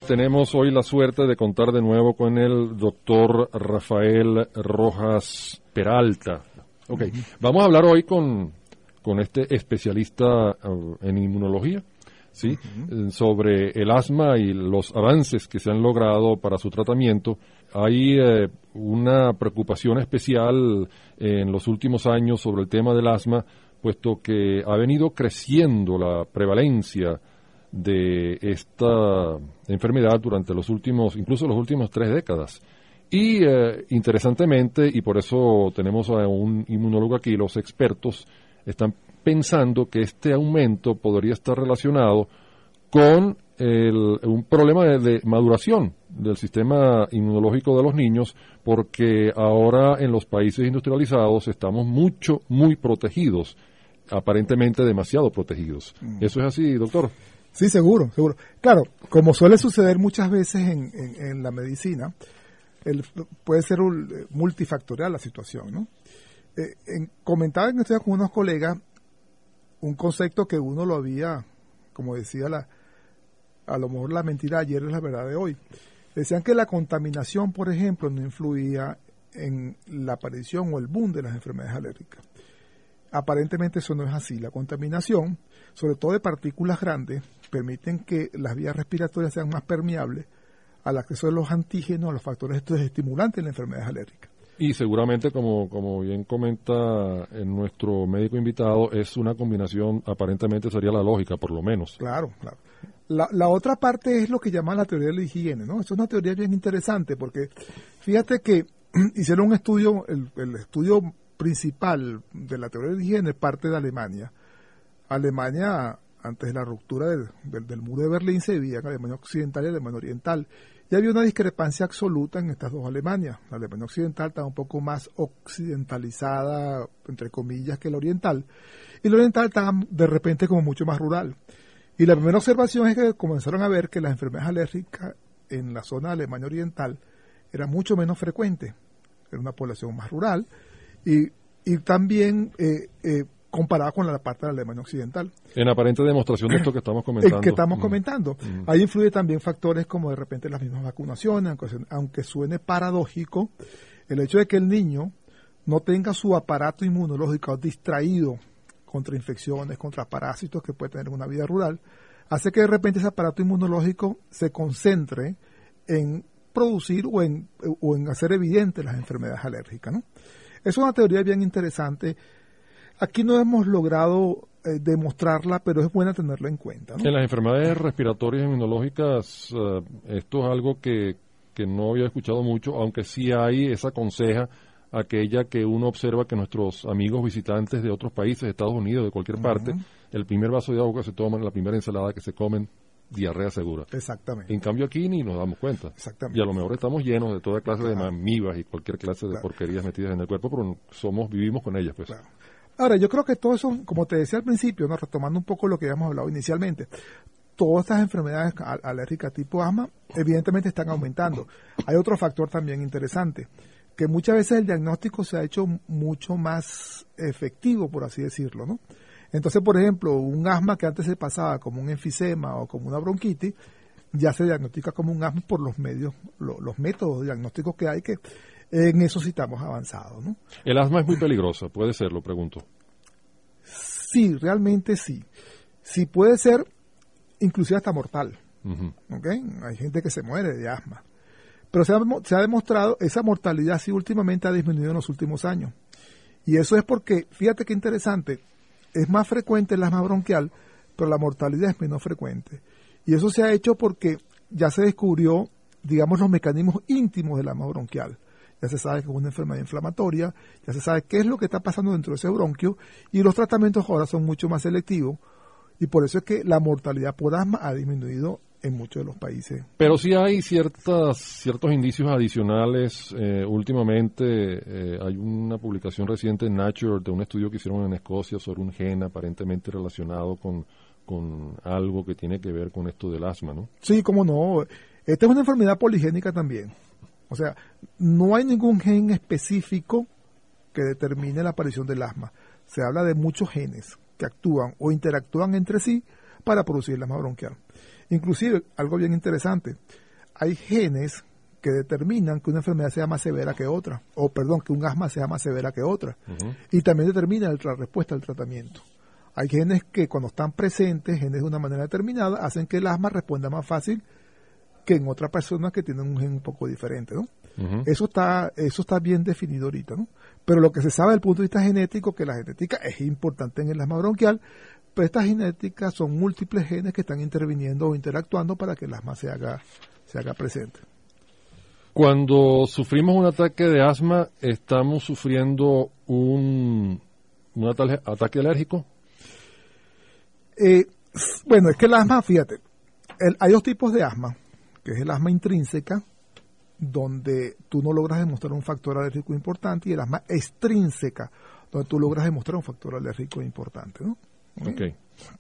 tenemos hoy la suerte de contar de nuevo con el doctor Rafael Rojas Peralta. Okay. Vamos a hablar hoy con este especialista en inmunología, ¿sí? Sobre el asma y los avances que se han logrado para su tratamiento. Hay una preocupación especial en los últimos años sobre el tema del asma, puesto que ha venido creciendo la prevalencia de esta enfermedad durante incluso los últimos 3 décadas. Y interesantemente, y por eso tenemos a un inmunólogo aquí, los expertos están pensando que este aumento podría estar relacionado con un problema de maduración del sistema inmunológico de los niños, porque ahora en los países industrializados estamos muy protegidos, aparentemente demasiado protegidos. ¿Eso es así, doctor? Sí, seguro. Claro, como suele suceder muchas veces en la medicina, puede ser multifactorial la situación, ¿no? Comentaba en estudio con unos colegas un concepto que uno lo había, como decía, a lo mejor la mentira de ayer es la verdad de hoy. Decían que la contaminación, por ejemplo, no influía en la aparición o el boom de las enfermedades alérgicas. Aparentemente eso no es así. La contaminación, sobre todo de partículas grandes, permiten que las vías respiratorias sean más permeables al acceso de los antígenos, a los factores estimulantes en las enfermedades alérgicas. Y seguramente, como bien comenta nuestro médico invitado, es una combinación, aparentemente sería la lógica, por lo menos. Claro. La otra parte es lo que llaman la teoría de la higiene, ¿no? Eso es una teoría bien interesante, porque fíjate que hicieron un estudio, el estudio principal de la teoría de la higiene parte de Alemania. Alemania, antes de la ruptura del muro de Berlín, se dividía en Alemania Occidental y Alemania Oriental. Y había una discrepancia absoluta en estas dos Alemanias. La Alemania Occidental estaba un poco más occidentalizada, entre comillas, que la Oriental. Y la Oriental estaba de repente como mucho más rural. Y la primera observación es que comenzaron a ver que las enfermedades alérgicas en la zona de Alemania Oriental eran mucho menos frecuentes. Era una población más rural. Y también comparada con la parte de la Alemania Occidental. En aparente demostración de esto que estamos comentando. Ahí influye también factores como de repente las mismas vacunaciones, aunque suene paradójico, el hecho de que el niño no tenga su aparato inmunológico distraído contra infecciones, contra parásitos que puede tener en una vida rural, hace que de repente ese aparato inmunológico se concentre en producir o en hacer evidentes las enfermedades alérgicas, ¿no? Es una teoría bien interesante. Aquí no hemos logrado demostrarla, pero es buena tenerla en cuenta, ¿no? En las enfermedades respiratorias inmunológicas, esto es algo que no había escuchado mucho, aunque sí hay esa conseja, aquella que uno observa que nuestros amigos visitantes de otros países, de Estados Unidos, de cualquier parte, el primer vaso de agua que se toman, la primera ensalada que se comen, diarrea segura. Exactamente. En cambio aquí ni nos damos cuenta. Exactamente. Y a lo mejor estamos llenos de toda clase de amibas y cualquier clase de porquerías metidas en el cuerpo, pero vivimos con ellas, pues. Claro. Ahora, yo creo que todo eso, como te decía al principio, ¿no? Retomando un poco lo que habíamos hablado inicialmente, todas estas enfermedades alérgicas tipo asma, evidentemente están aumentando. Hay otro factor también interesante, que muchas veces el diagnóstico se ha hecho mucho más efectivo, por así decirlo, ¿no? Entonces, por ejemplo, un asma que antes se pasaba como un enfisema o como una bronquitis, ya se diagnostica como un asma por los métodos diagnósticos que hay, que en eso sí estamos avanzados, ¿no? El asma es muy peligrosa, puede ser, lo pregunto. Sí, realmente sí. Sí puede ser, inclusive hasta mortal. ¿Okay? Hay gente que se muere de asma. Pero se ha demostrado, esa mortalidad sí últimamente ha disminuido en los últimos años. Y eso es porque, fíjate qué interesante, es más frecuente el asma bronquial, pero la mortalidad es menos frecuente. Y eso se ha hecho porque ya se descubrió, digamos, los mecanismos íntimos del asma bronquial. Ya se sabe que es una enfermedad inflamatoria, ya se sabe qué es lo que está pasando dentro de ese bronquio, y los tratamientos ahora son mucho más selectivos, y por eso es que la mortalidad por asma ha disminuido en muchos de los países. Pero sí hay ciertos indicios adicionales. Últimamente hay una publicación reciente en Nature de un estudio que hicieron en Escocia sobre un gen aparentemente relacionado con algo que tiene que ver con esto del asma, ¿no? Sí, cómo no. Esta es una enfermedad poligénica también. O sea, no hay ningún gen específico que determine la aparición del asma. Se habla de muchos genes que actúan o interactúan entre sí para producir el asma bronquial. Inclusive, algo bien interesante, hay genes que determinan que una enfermedad sea más severa que otra, o perdón, que un asma sea más severa que otra, y también determina la respuesta al tratamiento. Hay genes que cuando están presentes, genes de una manera determinada, hacen que el asma responda más fácil que en otras personas que tienen un gen un poco diferente, ¿no? Eso está bien definido ahorita, ¿no? Pero lo que se sabe desde el punto de vista genético, que la genética es importante en el asma bronquial, pero estas genéticas son múltiples genes que están interviniendo o interactuando para que el asma se haga presente. Cuando sufrimos un ataque de asma, ¿estamos sufriendo un ataque alérgico? Bueno, es que el asma, fíjate, hay dos tipos de asma, que es el asma intrínseca, donde tú no logras demostrar un factor alérgico importante, y el asma extrínseca, donde tú logras demostrar un factor alérgico importante, ¿no? Okay.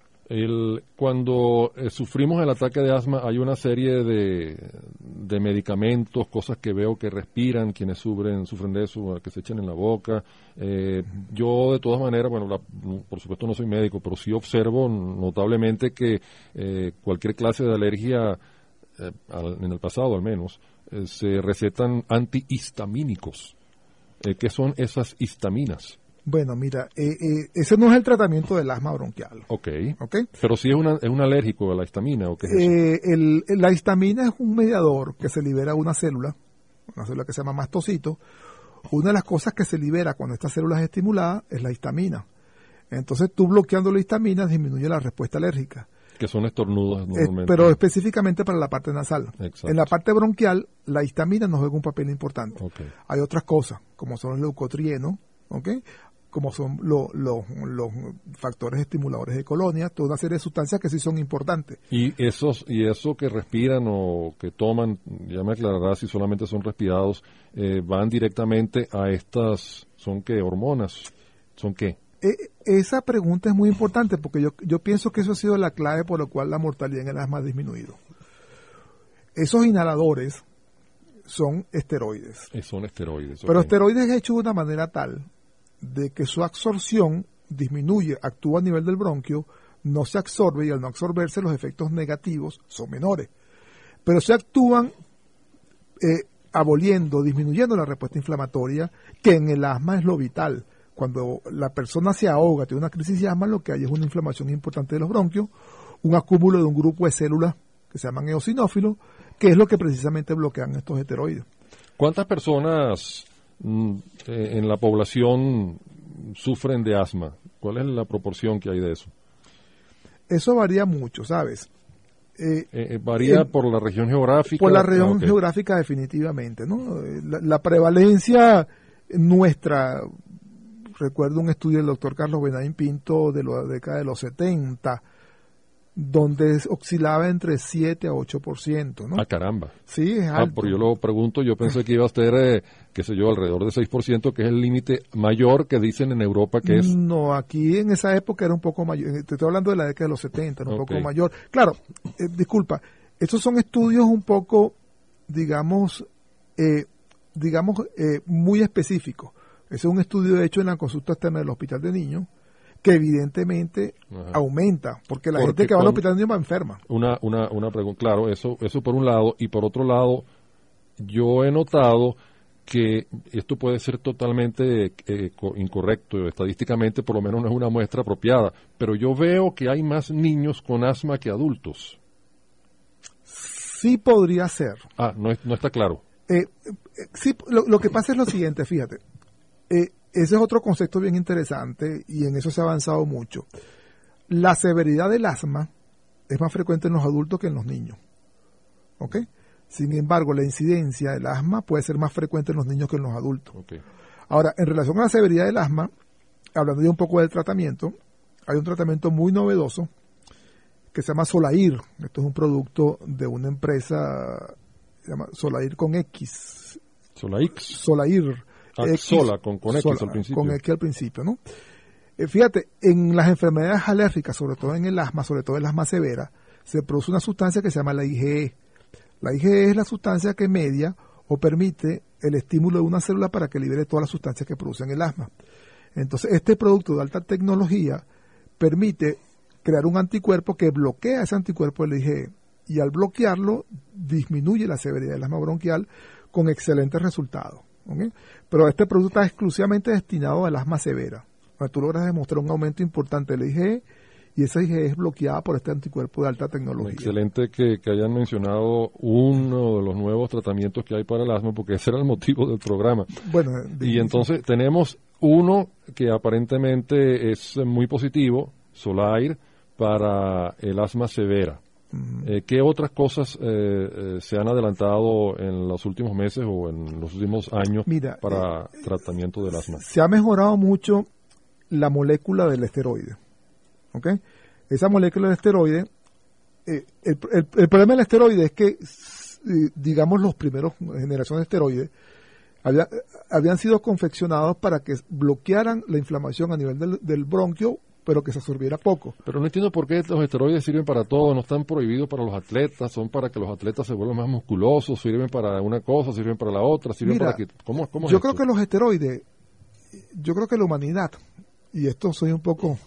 Cuando sufrimos el ataque de asma, hay una serie de medicamentos, cosas que veo que respiran, quienes sufren de eso, que se echan en la boca. Yo, de todas maneras, bueno, por supuesto no soy médico, pero sí observo notablemente que cualquier clase de alergia, en el pasado al menos, se recetan antihistamínicos. ¿Qué son esas histaminas? Bueno, mira, ese no es el tratamiento del asma bronquial. Okay. Pero sí es un alérgico a la histamina, ¿o qué es eso? La histamina es un mediador que se libera de una célula que se llama mastocito. Una de las cosas que se libera cuando esta célula es estimulada es la histamina. Entonces, tú bloqueando la histamina disminuye la respuesta alérgica. Que son estornudos normalmente. Pero específicamente para la parte nasal. Exacto. En la parte bronquial, la histamina nos juega un papel importante. Okay. Hay otras cosas, como son el leucotrieno, ¿okay? Como son los factores estimuladores de colonia, toda una serie de sustancias que sí son importantes. Y eso que respiran o que toman, ya me aclararás si solamente son respirados, van directamente a estas, ¿son qué? ¿Hormonas? ¿Son qué? Esa pregunta es muy importante porque yo pienso que eso ha sido la clave por la cual la mortalidad en el asma ha disminuido. Esos inhaladores son esteroides. Son esteroides. Pero esteroides hechos de una manera tal de que su absorción disminuye, actúa a nivel del bronquio, no se absorbe, y al no absorberse los efectos negativos son menores. Pero se actúan aboliendo, disminuyendo la respuesta inflamatoria, que en el asma es lo vital. Cuando la persona se ahoga, tiene una crisis de asma, lo que hay es una inflamación importante de los bronquios, un acúmulo de un grupo de células que se llaman eosinófilos, que es lo que precisamente bloquean estos esteroides. ¿Cuántas personas en la población sufren de asma? ¿Cuál es la proporción que hay de eso? Eso varía mucho, ¿sabes? ¿Varía por la región geográfica? Por la región geográfica definitivamente, ¿no? La prevalencia nuestra, recuerdo un estudio del doctor Carlos Benaín Pinto de la década de los 70, donde oscilaba entre 7 a 8%, ¿no? Ah, caramba. Sí, es alto. Porque yo lo pregunto, yo pensé que iba a ser, qué sé yo, alrededor de 6%, que es el límite mayor que dicen en Europa que es. No, aquí en esa época era un poco mayor. Te estoy hablando de la década de los 70, era un poco mayor. Claro, disculpa, estos son estudios un poco, digamos, muy específicos. Ese es un estudio hecho en la consulta externa del Hospital de Niños, que evidentemente aumenta, porque la gente que va al hospital de niños va enferma. Una pregunta, claro, eso por un lado, y por otro lado, yo he notado que esto puede ser totalmente incorrecto, estadísticamente por lo menos no es una muestra apropiada, pero yo veo que hay más niños con asma que adultos. Sí podría ser. No está claro. Sí, lo que pasa es lo siguiente, fíjate. Ese es otro concepto bien interesante y en eso se ha avanzado mucho. La severidad del asma es más frecuente en los adultos que en los niños. ¿Ok? Sin embargo, la incidencia del asma puede ser más frecuente en los niños que en los adultos. Okay. Ahora, en relación a la severidad del asma, hablando ya un poco del tratamiento, hay un tratamiento muy novedoso que se llama Solair. Esto es un producto de una empresa, se llama Solair con X. Solair. Sola, con X al principio. Con X al principio, ¿no? Fíjate, en las enfermedades alérgicas, sobre todo en el asma, sobre todo en el asma severa, se produce una sustancia que se llama la IgE. La IgE es la sustancia que media o permite el estímulo de una célula para que libere todas las sustancias que producen el asma. Entonces, este producto de alta tecnología permite crear un anticuerpo que bloquea ese anticuerpo de la IgE y al bloquearlo disminuye la severidad del asma bronquial con excelentes resultados. ¿Okay? Pero este producto está exclusivamente destinado al asma severa. Cuando tú logras demostrar un aumento importante del IgE y esa IgE es bloqueada por este anticuerpo de alta tecnología. Excelente que hayan mencionado uno de los nuevos tratamientos que hay para el asma, porque ese era el motivo del programa. Bueno, y entonces tenemos uno que aparentemente es muy positivo, Solair, para el asma severa. ¿Qué otras cosas se han adelantado en los últimos meses o en los últimos años para tratamiento del asma? Se ha mejorado mucho la molécula del esteroide. ¿Okay? Esa molécula del esteroide, el problema del esteroide es que, digamos, los primeros generaciones de esteroides habían sido confeccionados para que bloquearan la inflamación a nivel del bronquio, pero que se absorbiera poco. Pero no entiendo por qué los esteroides sirven para todo, no están prohibidos para los atletas, son para que los atletas se vuelvan más musculosos, sirven para una cosa, sirven para la otra, sirven para que... ¿Cómo es yo creo que los esteroides, yo creo que la humanidad, y esto soy un poco...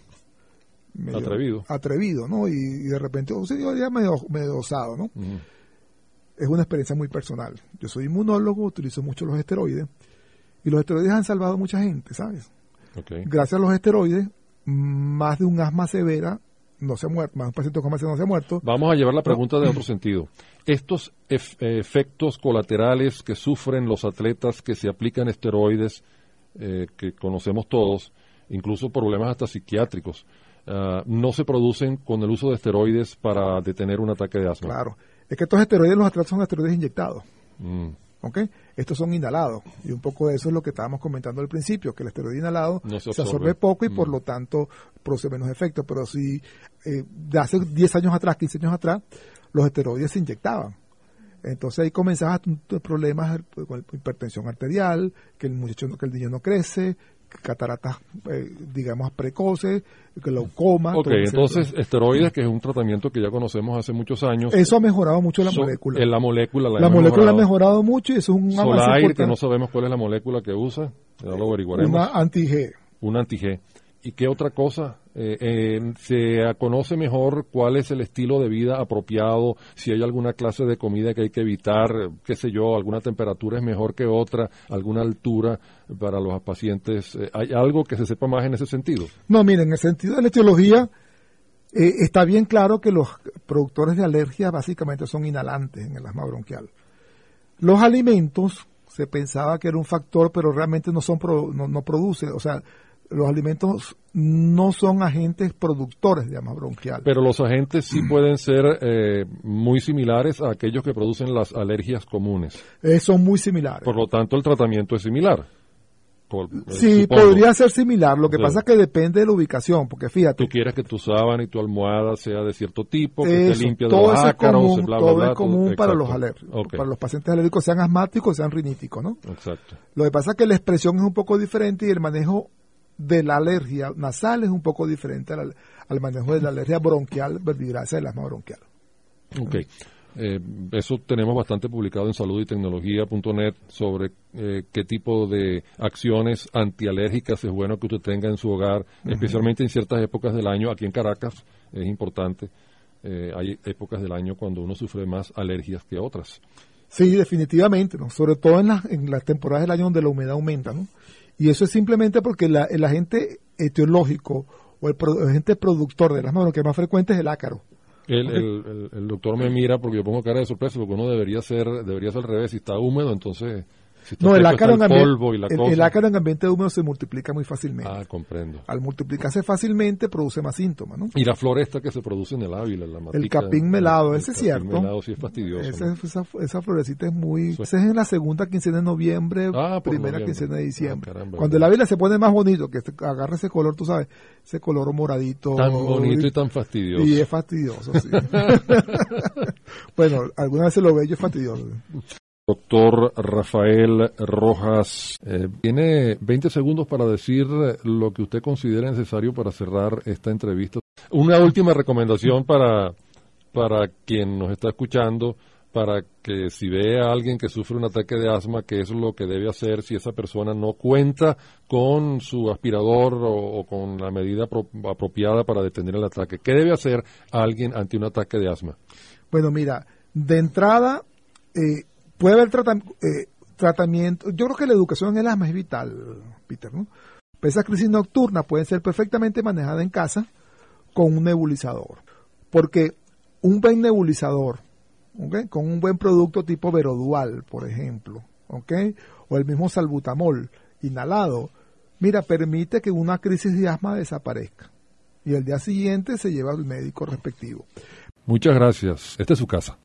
atrevido, ¿no? Y de repente, yo diría medio osado, ¿no? Uh-huh. Es una experiencia muy personal. Yo soy inmunólogo, utilizo mucho los esteroides, y los esteroides han salvado a mucha gente, ¿sabes? Okay. Gracias a los esteroides, más de un asma severa no se ha muerto, más de un paciente con asma severa no se ha muerto. Vamos a llevar la pregunta de otro sentido. Estos efectos colaterales que sufren los atletas que se aplican esteroides, que conocemos todos, incluso problemas hasta psiquiátricos, no se producen con el uso de esteroides para detener un ataque de asma. Claro, es que estos esteroides, los atletas son esteroides inyectados. ¿Okay? Estos son inhalados, y un poco de eso es lo que estábamos comentando al principio, que el esteroide inhalado no se absorbe poco y por lo tanto produce menos efecto. Pero si de hace 10 años atrás, 15 años atrás, los esteroides se inyectaban. Entonces ahí comenzaba problemas con hipertensión arterial, que el niño no crece, cataratas, digamos, precoces, glaucoma. Ok, entonces esteroides, que es un tratamiento que ya conocemos hace muchos años. Eso ha mejorado mucho la molécula. La molécula ha mejorado mucho y eso es un avance Solair, importante. que no sabemos cuál es la molécula que usa, ya lo averiguaremos. Una anti-G. Una anti-G. ¿Y qué otra cosa? ¿Se conoce mejor cuál es el estilo de vida apropiado? Si hay alguna clase de comida que hay que evitar, qué sé yo, alguna temperatura es mejor que otra, alguna altura para los pacientes. ¿Hay algo que se sepa más en ese sentido? No, miren, en el sentido de la etiología, está bien claro que los productores de alergia básicamente son inhalantes en el asma bronquial. Los alimentos, se pensaba que era un factor, pero realmente no produce, o sea, los alimentos no son agentes productores de asma bronquial. Pero los agentes sí pueden ser muy similares a aquellos que producen las alergias comunes. Son muy similares. Por lo tanto, el tratamiento es similar. Sí, supongo. Podría ser similar. Lo que pasa es que depende de la ubicación, porque fíjate. Tú quieres que tu sábana y tu almohada sea de cierto tipo, que esté limpia de los ácaros, todo es común para los alérgicos, para los pacientes alérgicos, sean asmáticos, sean riníticos, ¿no? Exacto. Lo que pasa es que la expresión es un poco diferente y el manejo de la alergia nasal es un poco diferente al manejo de la alergia bronquial verbigracia del asma bronquial. Ok. Eso tenemos bastante publicado en saluditecnología.net sobre qué tipo de acciones antialérgicas es bueno que usted tenga en su hogar, especialmente en ciertas épocas del año. Aquí en Caracas es importante. Hay épocas del año cuando uno sufre más alergias que otras. Sí, definitivamente, ¿no? Sobre todo en las temporadas del año donde la humedad aumenta, ¿no? Y eso es simplemente porque el agente etiológico o el agente productor del asma bronquial más frecuente es el ácaro. El doctor me mira porque yo pongo cara de sorpresa, porque uno debería ser al revés. Si está húmedo, entonces si está el ácaro está el polvo y la cosa. El ácaro en ambiente húmedo se multiplica muy fácilmente. Ah, comprendo. Al multiplicarse fácilmente produce más síntomas, ¿no? Y la flor esta que se produce en el Ávila, la matica, el capín melado, ese es cierto. El melado sí es fastidioso. Esa florecita es muy... Esa es en la segunda quincena de noviembre, primera quincena de diciembre. Caramba, cuando el Ávila se pone más bonito, que agarra ese color, tú sabes, ese color moradito. Tan bonito y tan fastidioso. Y es fastidioso, sí. Bueno, alguna vez lo bello es fastidioso. Doctor Rafael Rojas, tiene 20 segundos para decir lo que usted considere necesario para cerrar esta entrevista. Una última recomendación para quien nos está escuchando, para que si ve a alguien que sufre un ataque de asma, qué es lo que debe hacer si esa persona no cuenta con su aspirador o con la medida apropiada para detener el ataque. ¿Qué debe hacer alguien ante un ataque de asma? Bueno, mira, de entrada puede haber tratamiento. Yo creo que la educación en el asma es vital, Peter, ¿no? Esas crisis nocturnas pueden ser perfectamente manejadas en casa con un nebulizador. Porque un buen nebulizador, ¿okay?, con un buen producto tipo Verodual, por ejemplo, ¿okay?, o el mismo salbutamol inhalado, mira, permite que una crisis de asma desaparezca. Y el día siguiente se lleva al médico respectivo. Muchas gracias. Esta es su casa.